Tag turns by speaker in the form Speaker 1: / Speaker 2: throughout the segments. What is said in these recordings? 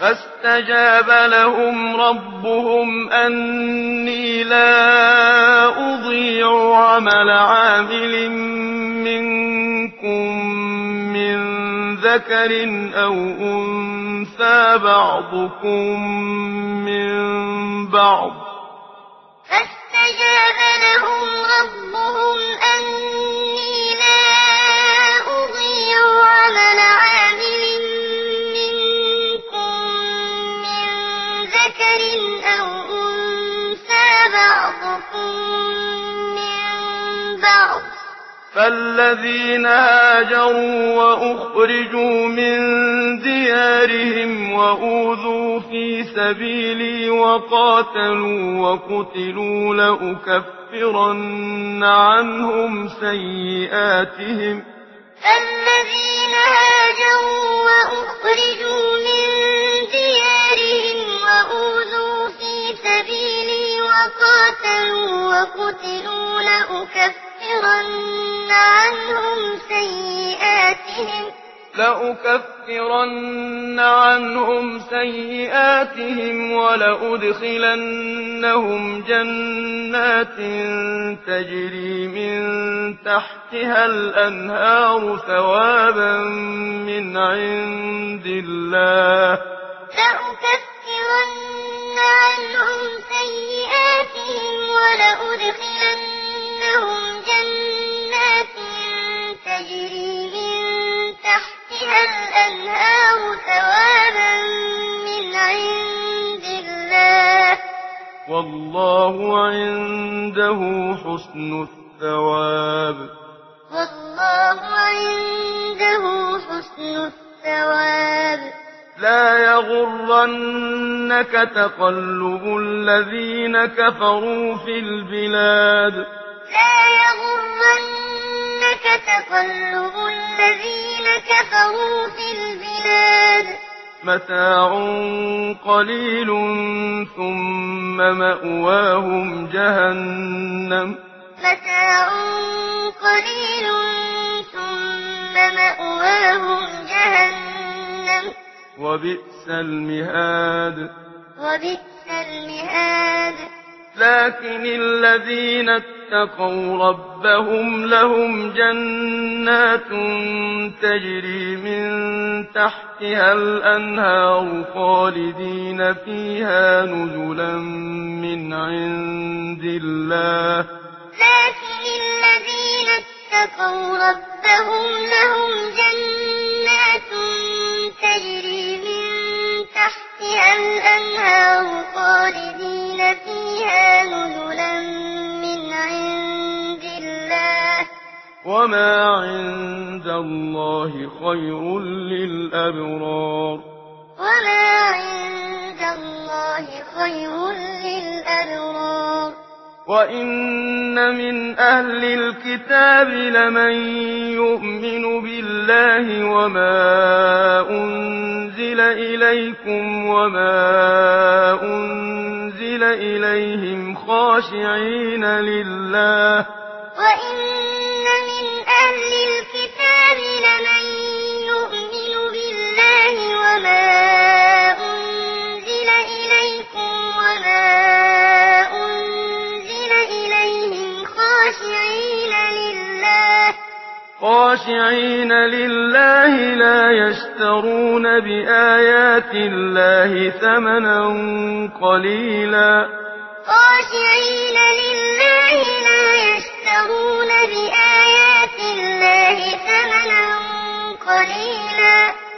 Speaker 1: فاستجاب لهم ربهم أني لا أضيع عمل عامل منكم من ذكر أو أنثى بعضكم من بعض
Speaker 2: فاستجاب لهم ربهم أني لا أضيع عمل عامل منكم من ذكر أو أنثى بعضكم من بعض
Speaker 1: فالذين هاجروا وأخرجوا من ديارهم وأوذوا في سبيلي وقاتلوا وقتلوا لأكفرن عنهم سيئاتهم
Speaker 2: الذين هاجروا وأخرجوا من ديارهم وأوذوا في سبيلي وقاتلوا وقتلوا
Speaker 1: لأكفرن عنهم سيئاتهم ولأدخلنهم جنات تجري من تحتها الأنهار ثوابا من عند الله
Speaker 2: لأكفرن عنهم سيئاتهم ولأدخلنهم جنات تجري من تحتها الأنهار ثوابا من عند الله
Speaker 1: والله عنده حسن الثواب
Speaker 2: والله عنده حسن الثواب
Speaker 1: لا يغرنك تقلب الذين كفروا في البلاد
Speaker 2: لا يغرنك تقلب الذين كفروا في البلاد
Speaker 1: متاع قليل ثم مأواهم جهنم
Speaker 2: متاع قليل ثم مأواهم جهنم
Speaker 1: وبئس المهاد
Speaker 2: وبئس المهاد
Speaker 1: لكن الذين اتقوا ربهم لهم جنات تجري من تحتها الأنهار خالدين فيها نزلا من عند الله
Speaker 2: لكن الذين اتقوا ربهم لهم جنات تجري من تحتها الأنهار خالدين فيها نزلا من عند الله
Speaker 1: وما عند الله خير للأبرار
Speaker 2: وما عند الله خير للأبرار
Speaker 1: وإن من أهل الكتاب لمن يؤمن بالله وما أنزل إليكم وما أنزل إليهم خاشعين لله
Speaker 2: وإن من أهل الكتاب لمن يؤمن بالله وما أنزل إليكم وما أنزل إليهم
Speaker 1: خاشعين لله لا يشترون بآيات الله ثمنا قليلا
Speaker 2: خاشعين لله لا يشترون بآيات الله ثمنا قليلا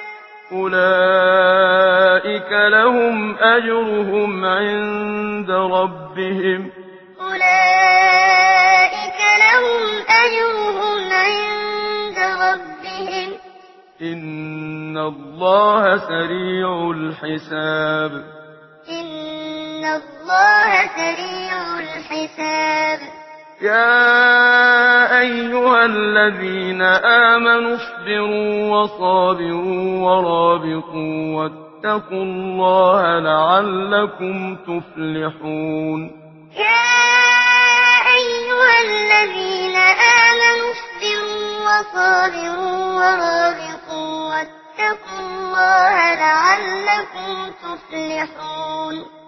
Speaker 1: أولئك لهم أجرهم عند ربهم
Speaker 2: أولئك لهم أجرهم عند ربهم
Speaker 1: إن الله سريع الحساب
Speaker 2: إن الله سريع الحساب
Speaker 1: يا أيها الذين آمنوا اصبروا وصابروا ورابطوا واتقوا الله لعلكم تفلحون
Speaker 2: يا أيها الذين آمنوا اصبروا وصابروا ورابطوا واتقوا الله لعلكم تفلحون